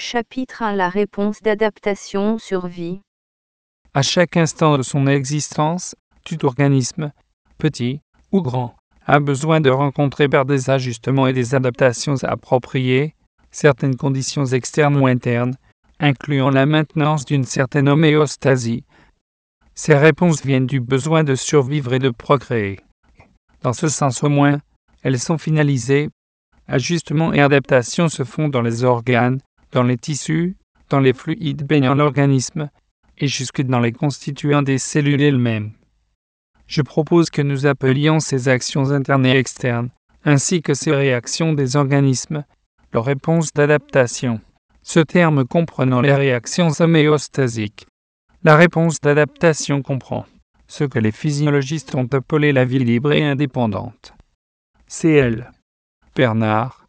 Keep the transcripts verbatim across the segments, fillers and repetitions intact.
Chapitre un La réponse d'adaptation-survie. À chaque instant de son existence, tout organisme, petit ou grand, a besoin de rencontrer par des ajustements et des adaptations appropriées certaines conditions externes ou internes, incluant la maintenance d'une certaine homéostasie. Ces réponses viennent du besoin de survivre et de procréer. Dans ce sens au moins, elles sont finalisées. Ajustements et adaptations se font dans les organes, dans les tissus, dans les fluides baignant l'organisme, et jusque dans les constituants des cellules elles-mêmes. Je propose que nous appelions ces actions internes et externes, ainsi que ces réactions des organismes, leurs réponses d'adaptation. Ce terme comprenant les réactions homéostasiques. La réponse d'adaptation comprend ce que les physiologistes ont appelé la vie libre et indépendante. C L. Bernard,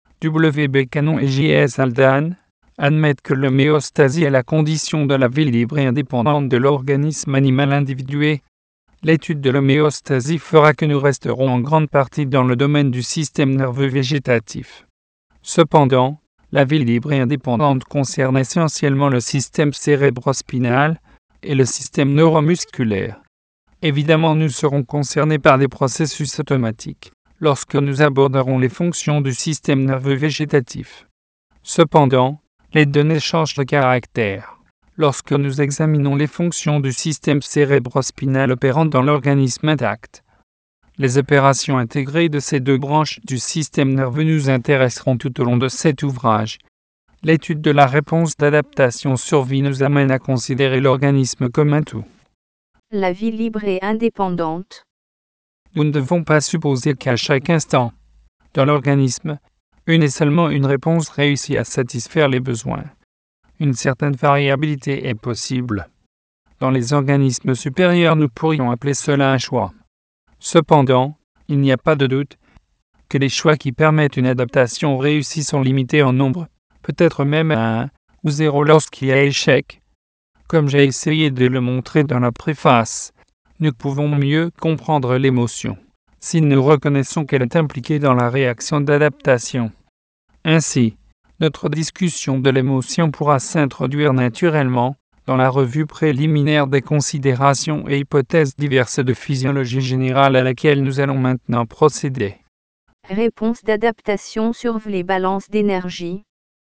W B Canon et J S Haldane admettent que l'homéostasie est la condition de la vie libre et indépendante de l'organisme animal individué. L'étude de l'homéostasie fera que nous resterons en grande partie dans le domaine du système nerveux végétatif. Cependant, la vie libre et indépendante concerne essentiellement le système cérébrospinal et le système neuromusculaire. Évidemment, nous serons concernés par des processus automatiques lorsque nous aborderons les fonctions du système nerveux végétatif. Cependant, les données changent de caractère lorsque nous examinons les fonctions du système cérébrospinal opérant dans l'organisme intact. Les opérations intégrées de ces deux branches du système nerveux nous intéresseront tout au long de cet ouvrage. L'étude de la réponse d'adaptation-survie nous amène à considérer l'organisme comme un tout. La vie libre et indépendante. Nous ne devons pas supposer qu'à chaque instant, dans l'organisme, une et seulement une réponse réussit à satisfaire les besoins. Une certaine variabilité est possible. Dans les organismes supérieurs, nous pourrions appeler cela un choix. Cependant, il n'y a pas de doute que les choix qui permettent une adaptation réussie sont limités en nombre, peut-être même à un ou zéro lorsqu'il y a échec. Comme j'ai essayé de le montrer dans la préface, nous pouvons mieux comprendre l'émotion si nous reconnaissons qu'elle est impliquée dans la réaction d'adaptation. Ainsi, notre discussion de l'émotion pourra s'introduire naturellement dans la revue préliminaire des considérations et hypothèses diverses de physiologie générale à laquelle nous allons maintenant procéder. Réponse d'adaptation sur les balances d'énergie.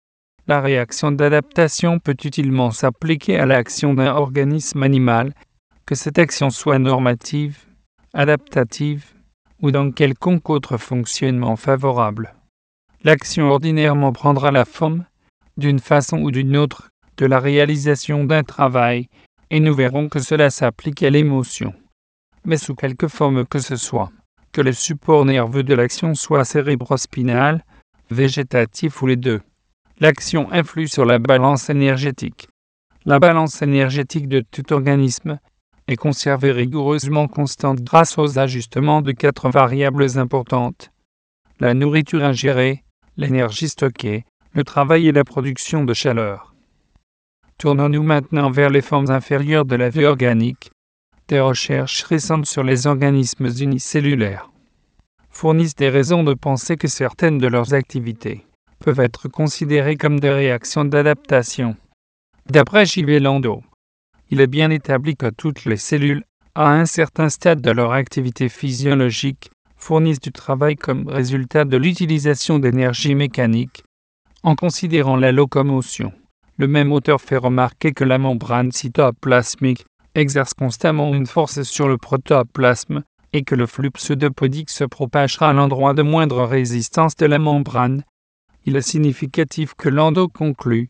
La réaction d'adaptation peut utilement s'appliquer à l'action d'un organisme animal, que cette action soit normative, adaptative ou dans quelconque autre fonctionnement favorable. L'action ordinairement prendra la forme, d'une façon ou d'une autre, de la réalisation d'un travail, et nous verrons que cela s'applique à l'émotion, mais sous quelque forme que ce soit, que le support nerveux de l'action soit cérébrospinal, végétatif ou les deux. L'action influe sur la balance énergétique. La balance énergétique de tout organisme est conservée rigoureusement constante grâce aux ajustements de quatre variables importantes. La nourriture ingérée, l'énergie stockée, le travail et la production de chaleur. Tournons-nous maintenant vers les formes inférieures de la vie organique. Des recherches récentes sur les organismes unicellulaires fournissent des raisons de penser que certaines de leurs activités peuvent être considérées comme des réactions d'adaptation. D'après J V Landau, il est bien établi que toutes les cellules, à un certain stade de leur activité physiologique, fournissent du travail comme résultat de l'utilisation d'énergie mécanique. En considérant la locomotion, le même auteur fait remarquer que la membrane cytoplasmique exerce constamment une force sur le protoplasme et que le flux pseudopodique se propagera à l'endroit de moindre résistance de la membrane. Il est significatif que Landau conclut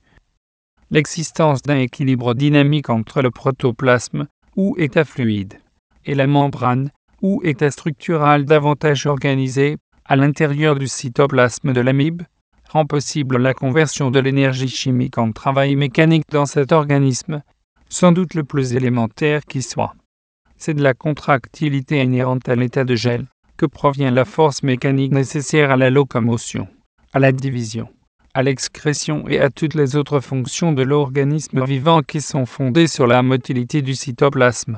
l'existence d'un équilibre dynamique entre le protoplasme, ou état fluide, et la membrane, ou état structural davantage organisé, à l'intérieur du cytoplasme de l'amibe, rend possible la conversion de l'énergie chimique en travail mécanique dans cet organisme, sans doute le plus élémentaire qui soit. C'est de la contractilité inhérente à l'état de gel que provient la force mécanique nécessaire à la locomotion, à la division, à l'excrétion et à toutes les autres fonctions de l'organisme vivant qui sont fondées sur la motilité du cytoplasme.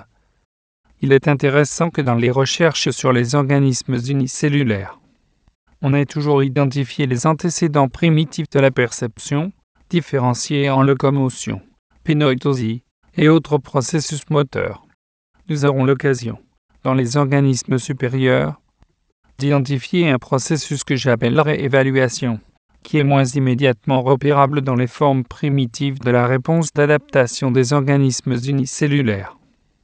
Il est intéressant que dans les recherches sur les organismes unicellulaires, on ait toujours identifié les antécédents primitifs de la perception, différenciés en locomotion, pénoitosie et autres processus moteurs. Nous aurons l'occasion, dans les organismes supérieurs, d'identifier un processus que j'appellerai évaluation, qui est moins immédiatement repérable dans les formes primitives de la réponse d'adaptation des organismes unicellulaires.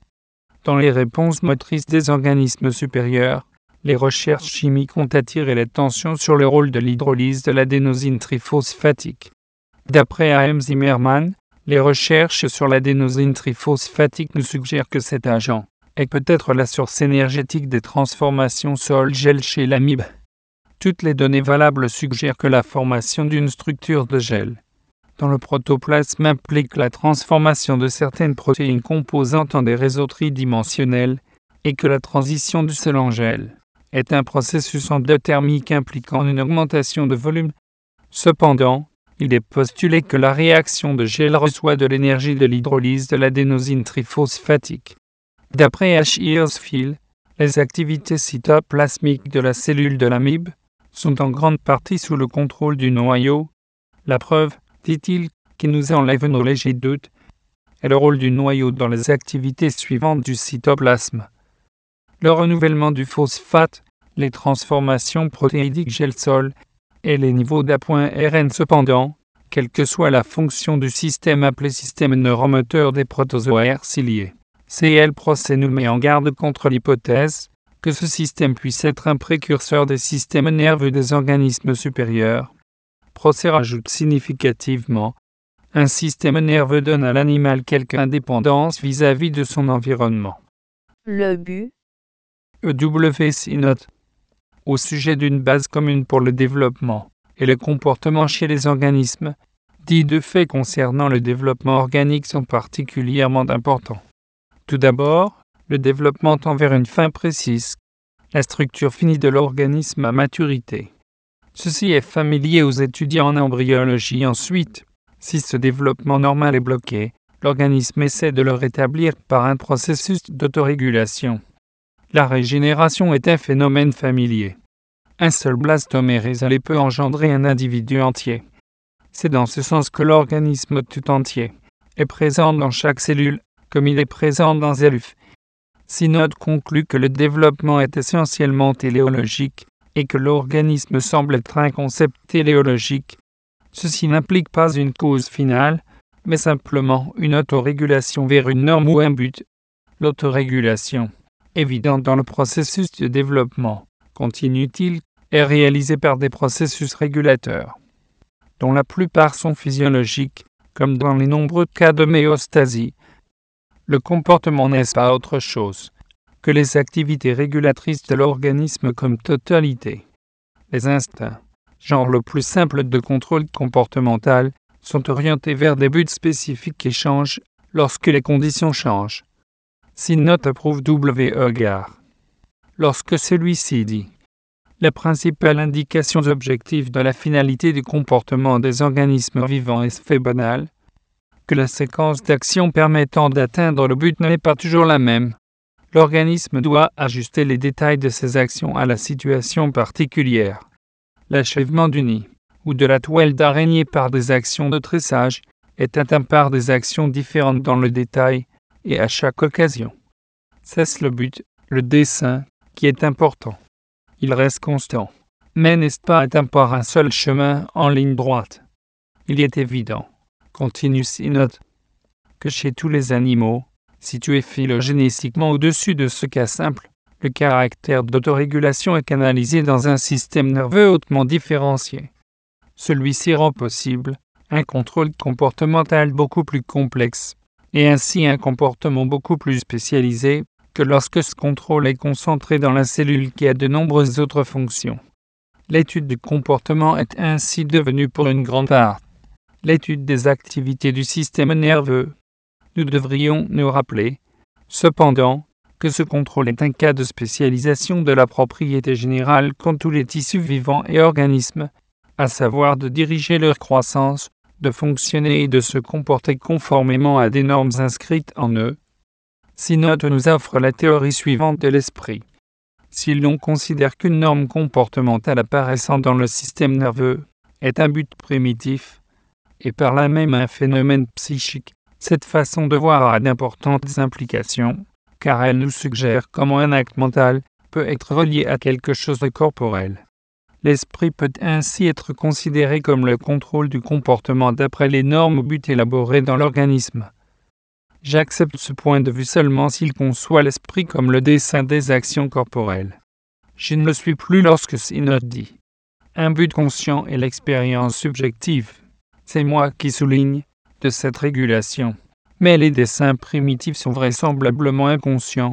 Dans les réponses motrices des organismes supérieurs, les recherches chimiques ont attiré l'attention sur le rôle de l'hydrolyse de l'adénosine triphosphatique. D'après A M Zimmermann, les recherches sur l'adénosine triphosphatique nous suggèrent que cet agent est peut-être la source énergétique des transformations sol-gel chez l'amibe. Toutes les données valables suggèrent que la formation d'une structure de gel dans le protoplasme implique la transformation de certaines protéines composantes en des réseaux tridimensionnels et que la transition du sel en gel est un processus endothermique impliquant une augmentation de volume. Cependant, il est postulé que la réaction de gel reçoit de l'énergie de l'hydrolyse de l'adénosine triphosphatique. D'après H. Hirschfeld, les activités cytoplasmiques de la cellule de l'amibe sont en grande partie sous le contrôle du noyau. La preuve, dit-il, qui nous enlève nos légers doutes, est le rôle du noyau dans les activités suivantes du cytoplasme. Le renouvellement du phosphate, les transformations protéidiques gel-sol et les niveaux d'appoint R N. Cependant, quelle que soit la fonction du système appelé système neuromoteur des protozoaires ciliés, C L Procès nous met en garde contre l'hypothèse que ce système puisse être un précurseur des systèmes nerveux des organismes supérieurs. Procès rajoute significativement: un système nerveux donne à l'animal quelque indépendance vis-à-vis de son environnement. Le but. E W C note au sujet d'une base commune pour le développement et le comportement chez les organismes, dit deux faits concernant le développement organique sont particulièrement importants. Tout d'abord, le développement tend vers une fin précise, la structure finie de l'organisme à maturité. Ceci est familier aux étudiants en embryologie. Ensuite, si ce développement normal est bloqué, l'organisme essaie de le rétablir par un processus d'autorégulation. La régénération est un phénomène familier. Un seul blastomère isolé peut engendrer un individu entier. C'est dans ce sens que l'organisme tout entier est présent dans chaque cellule, comme il est présent dans Z L U F. Synode conclut que le développement est essentiellement téléologique et que l'organisme semble être un concept téléologique. Ceci n'implique pas une cause finale, mais simplement une autorégulation vers une norme ou un but. L'autorégulation, évidente dans le processus de développement, continue-t-il, est réalisée par des processus régulateurs, dont la plupart sont physiologiques, comme dans les nombreux cas d'homéostasie. Le comportement n'est pas autre chose que les activités régulatrices de l'organisme comme totalité. Les instincts, genre le plus simple de contrôle comportemental, sont orientés vers des buts spécifiques et changent lorsque les conditions changent. Si note approuve W. Hogarth. Lorsque celui-ci dit « La principale indication objective de la finalité du comportement des organismes vivants est fait banal », que la séquence d'actions permettant d'atteindre le but n'est pas toujours la même. L'organisme doit ajuster les détails de ses actions à la situation particulière. L'achèvement du nid ou de la toile d'araignée par des actions de tressage est atteint par des actions différentes dans le détail et à chaque occasion. C'est le but, le dessin, qui est important. Il reste constant, mais n'est pas atteint par un seul chemin en ligne droite. Il est évident, continue Synode, que chez tous les animaux, situés phylogénétiquement au-dessus de ce cas simple, le caractère d'autorégulation est canalisé dans un système nerveux hautement différencié. Celui-ci rend possible un contrôle comportemental beaucoup plus complexe, et ainsi un comportement beaucoup plus spécialisé que lorsque ce contrôle est concentré dans la cellule qui a de nombreuses autres fonctions. L'étude du comportement est ainsi devenue pour une grande part l'étude des activités du système nerveux. Nous devrions nous rappeler, cependant, que ce contrôle est un cas de spécialisation de la propriété générale qu'ont tous les tissus vivants et organismes, à savoir de diriger leur croissance, de fonctionner et de se comporter conformément à des normes inscrites en eux. Synode nous offre la théorie suivante de l'esprit. Si l'on considère qu'une norme comportementale apparaissant dans le système nerveux est un but primitif, et par là même un phénomène psychique. Cette façon de voir a d'importantes implications, car elle nous suggère comment un acte mental peut être relié à quelque chose de corporel. L'esprit peut ainsi être considéré comme le contrôle du comportement d'après les normes ou buts élaborés dans l'organisme. J'accepte ce point de vue seulement s'il conçoit l'esprit comme le dessin des actions corporelles. Je ne le suis plus lorsque Sinod dit un but conscient et l'expérience subjective. C'est moi qui souligne de cette régulation. Mais les dessins primitifs sont vraisemblablement inconscients.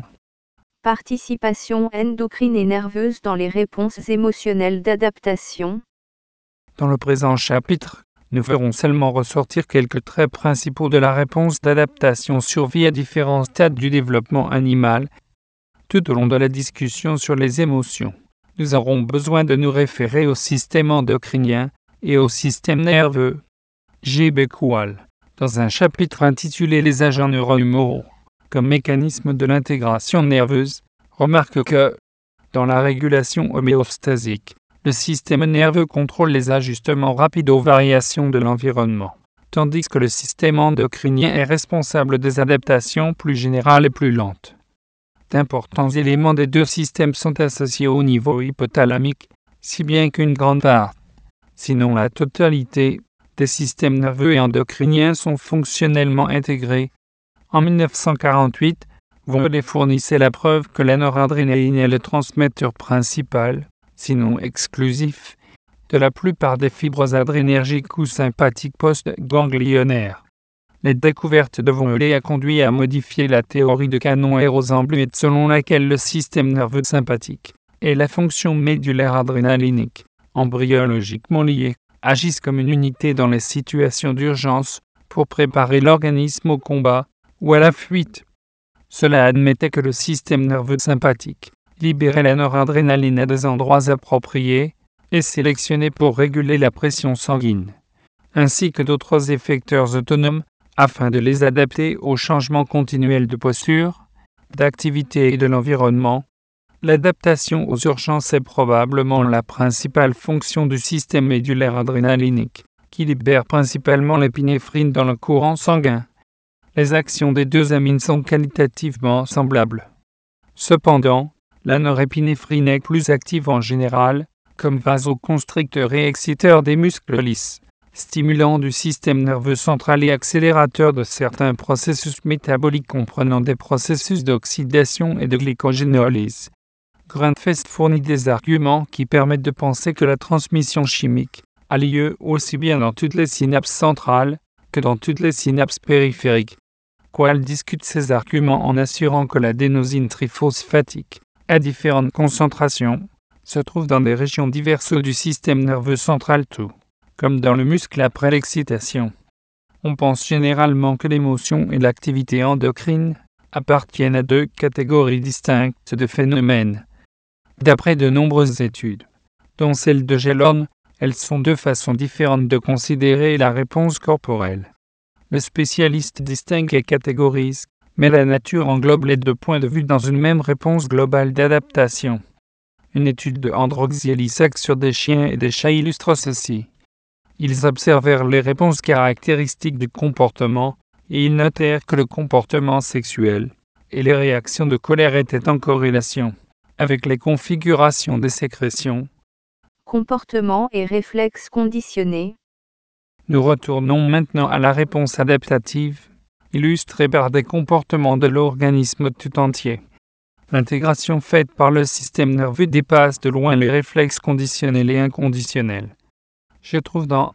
Participation endocrine et nerveuse dans les réponses émotionnelles d'adaptation. Dans le présent chapitre, nous ferons seulement ressortir quelques traits principaux de la réponse d'adaptation survie à différents stades du développement animal. Tout au long de la discussion sur les émotions, nous aurons besoin de nous référer au système endocrinien et au système nerveux. G. Becqual, dans un chapitre intitulé « Les agents neurohumoraux comme mécanisme de l'intégration nerveuse », remarque que, dans la régulation homéostasique, le système nerveux contrôle les ajustements rapides aux variations de l'environnement, tandis que le système endocrinien est responsable des adaptations plus générales et plus lentes. D'importants éléments des deux systèmes sont associés au niveau hypothalamique, si bien qu'une grande part, sinon la totalité, des systèmes nerveux et endocriniens sont fonctionnellement intégrés. En mille neuf cent quarante-huit, Voelet fournissait la preuve que la noradrénaline est le transmetteur principal, sinon exclusif, de la plupart des fibres adrénergiques ou sympathiques post-ganglionnaires. La découverte de Voelet a conduit à modifier la théorie de Canon-Rosenbluet selon laquelle le système nerveux sympathique et la fonction médulaire adrénalinique, embryologiquement liées, agissent comme une unité dans les situations d'urgence pour préparer l'organisme au combat ou à la fuite. Cela admettait que le système nerveux sympathique libérait la noradrénaline à des endroits appropriés et sélectionnés pour réguler la pression sanguine, ainsi que d'autres effecteurs autonomes, afin de les adapter aux changements continuels de posture, d'activité et de l'environnement. L'adaptation aux urgences est probablement la principale fonction du système médulaire adrénalinique, qui libère principalement l'épinéphrine dans le courant sanguin. Les actions des deux amines sont qualitativement semblables. Cependant, la norépinéphrine est plus active en général, comme vasoconstricteur et exciteur des muscles lisses, stimulant du système nerveux central et accélérateur de certains processus métaboliques comprenant des processus d'oxydation et de glycogénolyse. Grundfest fournit des arguments qui permettent de penser que la transmission chimique a lieu aussi bien dans toutes les synapses centrales que dans toutes les synapses périphériques. Qual discute ces arguments en assurant que l'adénosine triphosphatique, à différentes concentrations, se trouve dans des régions diverses du système nerveux central tout, comme dans le muscle après l'excitation. On pense généralement que l'émotion et l'activité endocrine appartiennent à deux catégories distinctes de phénomènes. D'après de nombreuses études, dont celle de Gellhorn, elles sont deux façons différentes de considérer la réponse corporelle. Le spécialiste distingue et catégorise, mais la nature englobe les deux points de vue dans une même réponse globale d'adaptation. Une étude de Androxielisac sur des chiens et des chats illustre ceci. Ils observèrent les réponses caractéristiques du comportement et ils notèrent que le comportement sexuel et les réactions de colère étaient en corrélation avec les configurations des sécrétions. Comportement et réflexes conditionnés. Nous retournons maintenant à la réponse adaptative, illustrée par des comportements de l'organisme tout entier. L'intégration faite par le système nerveux dépasse de loin les réflexes conditionnels et inconditionnels. Je trouve dans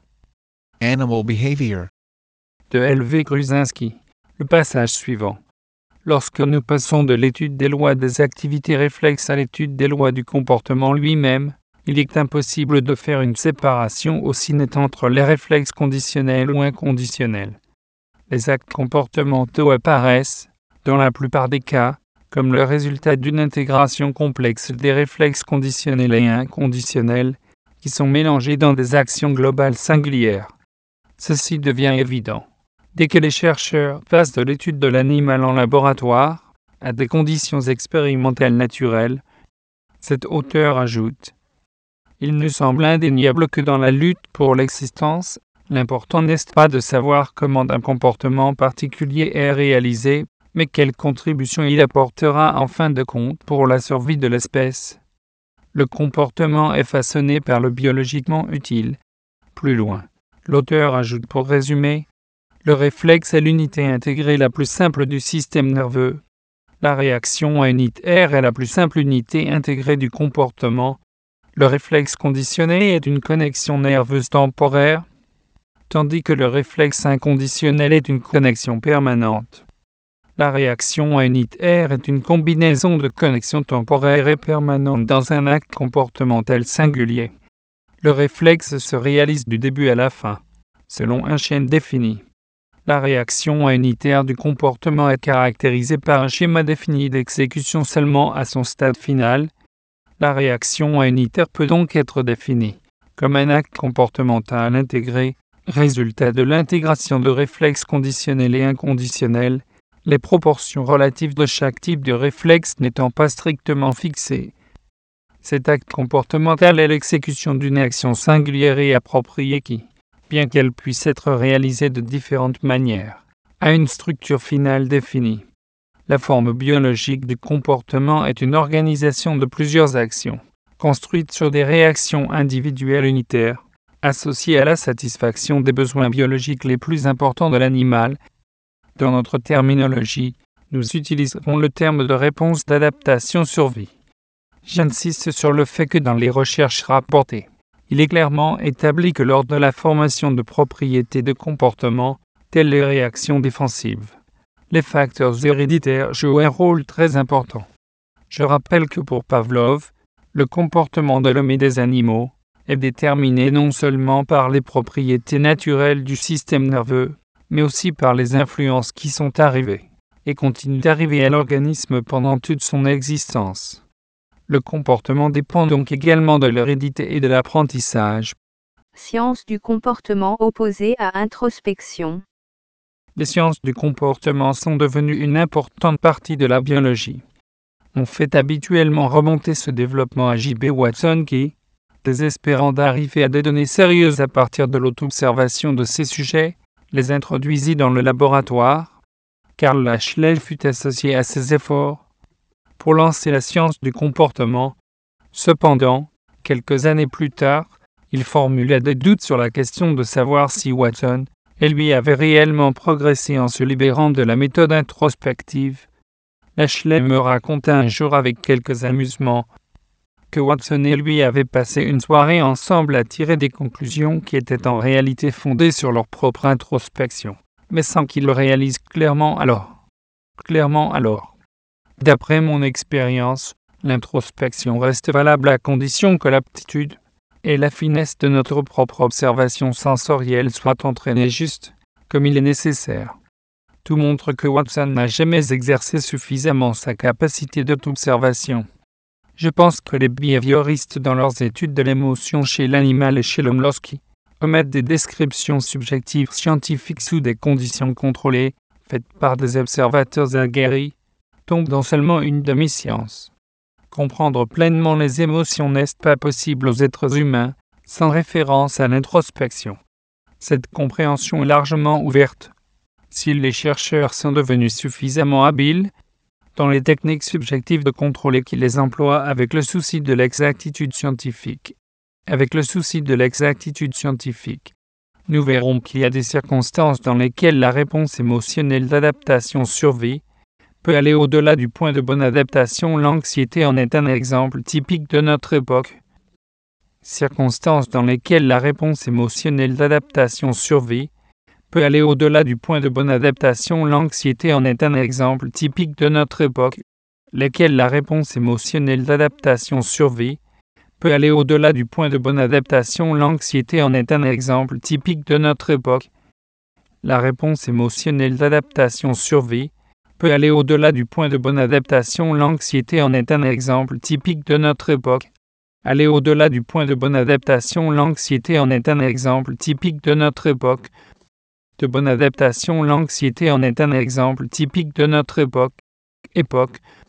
Animal Behavior de L V Gruzinski le passage suivant. Lorsque nous passons de l'étude des lois des activités réflexes à l'étude des lois du comportement lui-même, il est impossible de faire une séparation aussi nette entre les réflexes conditionnels ou inconditionnels. Les actes comportementaux apparaissent, dans la plupart des cas, comme le résultat d'une intégration complexe des réflexes conditionnels et inconditionnels, qui sont mélangés dans des actions globales singulières. Ceci devient évident dès que les chercheurs passent de l'étude de l'animal en laboratoire à des conditions expérimentales naturelles. Cet auteur ajoute: il nous semble indéniable que dans la lutte pour l'existence L'important n'est pas de savoir comment un comportement particulier est réalisé, mais quelle contribution il apportera en fin de compte pour la survie de l'espèce. Le comportement est façonné par le biologiquement utile. Plus loin, l'auteur ajoute pour résumer, le réflexe est l'unité intégrée la plus simple du système nerveux. La réaction unitaire est la plus simple unité intégrée du comportement. Le réflexe conditionné est une connexion nerveuse temporaire, tandis que le réflexe inconditionnel est une connexion permanente. La réaction unitaire est une combinaison de connexions temporaires et permanentes dans un acte comportemental singulier. Le réflexe se réalise du début à la fin, selon un schéma défini. La réaction unitaire du comportement est caractérisée par un schéma défini d'exécution seulement à son stade final. La réaction unitaire peut donc être définie comme un acte comportemental intégré, résultat de l'intégration de réflexes conditionnels et inconditionnels, les proportions relatives de chaque type de réflexe n'étant pas strictement fixées. Cet acte comportemental est l'exécution d'une action singulière et appropriée qui, bien qu'elle puisse être réalisée de différentes manières, a une structure finale définie. La forme biologique du comportement est une organisation de plusieurs actions, construite sur des réactions individuelles unitaires, associées à la satisfaction des besoins biologiques les plus importants de l'animal. Dans notre terminologie, nous utiliserons le terme de réponse d'adaptation-survie. J'insiste sur le fait que dans les recherches rapportées, il est clairement établi que lors de la formation de propriétés de comportement, telles les réactions défensives, les facteurs héréditaires jouent un rôle très important. Je rappelle que pour Pavlov, le comportement de l'homme et des animaux est déterminé non seulement par les propriétés naturelles du système nerveux, mais aussi par les influences qui sont arrivées et continuent d'arriver à l'organisme pendant toute son existence. Le comportement dépend donc également de l'hérédité et de l'apprentissage. Science du comportement opposée à introspection. Les sciences du comportement sont devenues une importante partie de la biologie. On fait habituellement remonter ce développement à J B Watson qui, désespérant d'arriver à des données sérieuses à partir de l'auto-observation de ces sujets, les introduisit dans le laboratoire. Karl Lashley fut associé à ces efforts pour lancer la science du comportement. Cependant, quelques années plus tard, il formula des doutes sur la question de savoir si Watson et lui avaient réellement progressé en se libérant de la méthode introspective. Lashley me raconta un jour avec quelques amusements que Watson et lui avaient passé une soirée ensemble à tirer des conclusions qui étaient en réalité fondées sur leur propre introspection, mais sans qu'ils le réalisent clairement alors. Clairement alors. D'après mon expérience, l'introspection reste valable à condition que l'aptitude et la finesse de notre propre observation sensorielle soient entraînées juste, comme il est nécessaire. Tout montre que Watson n'a jamais exercé suffisamment sa capacité d'auto-observation. Je pense que les behavioristes dans leurs études de l'émotion chez l'animal et chez l'homme lorsqu'ils omettent des descriptions subjectives scientifiques sous des conditions contrôlées, faites par des observateurs aguerris, tombent dans seulement une demi-science. Comprendre pleinement les émotions n'est pas possible aux êtres humains, sans référence à l'introspection. Cette compréhension est largement ouverte. Si les chercheurs sont devenus suffisamment habiles dans les techniques subjectives de contrôle et qu'ils les emploient avec le souci de l'exactitude scientifique, avec le souci de l'exactitude scientifique, nous verrons qu'il y a des circonstances dans lesquelles la réponse émotionnelle d'adaptation-survie peut aller au-delà du point de bonne adaptation. L'anxiété en est un exemple typique de notre époque. Circonstances dans lesquelles la réponse émotionnelle d'adaptation-survie peut aller au-delà du point de bonne adaptation. L'anxiété en est un exemple typique de notre époque, lesquelles la réponse émotionnelle d'adaptation-survie peut aller au-delà du point de bonne adaptation. L'anxiété en est un exemple typique de notre époque. La réponse émotionnelle d'adaptation-survie peut aller au-delà du point de bonne adaptation. L'anxiété en est un exemple typique de notre époque. Aller au-delà du point de bonne adaptation. L'anxiété en est un exemple typique de notre époque. De bonne adaptation. L'anxiété en est un exemple typique de notre époque. Époque.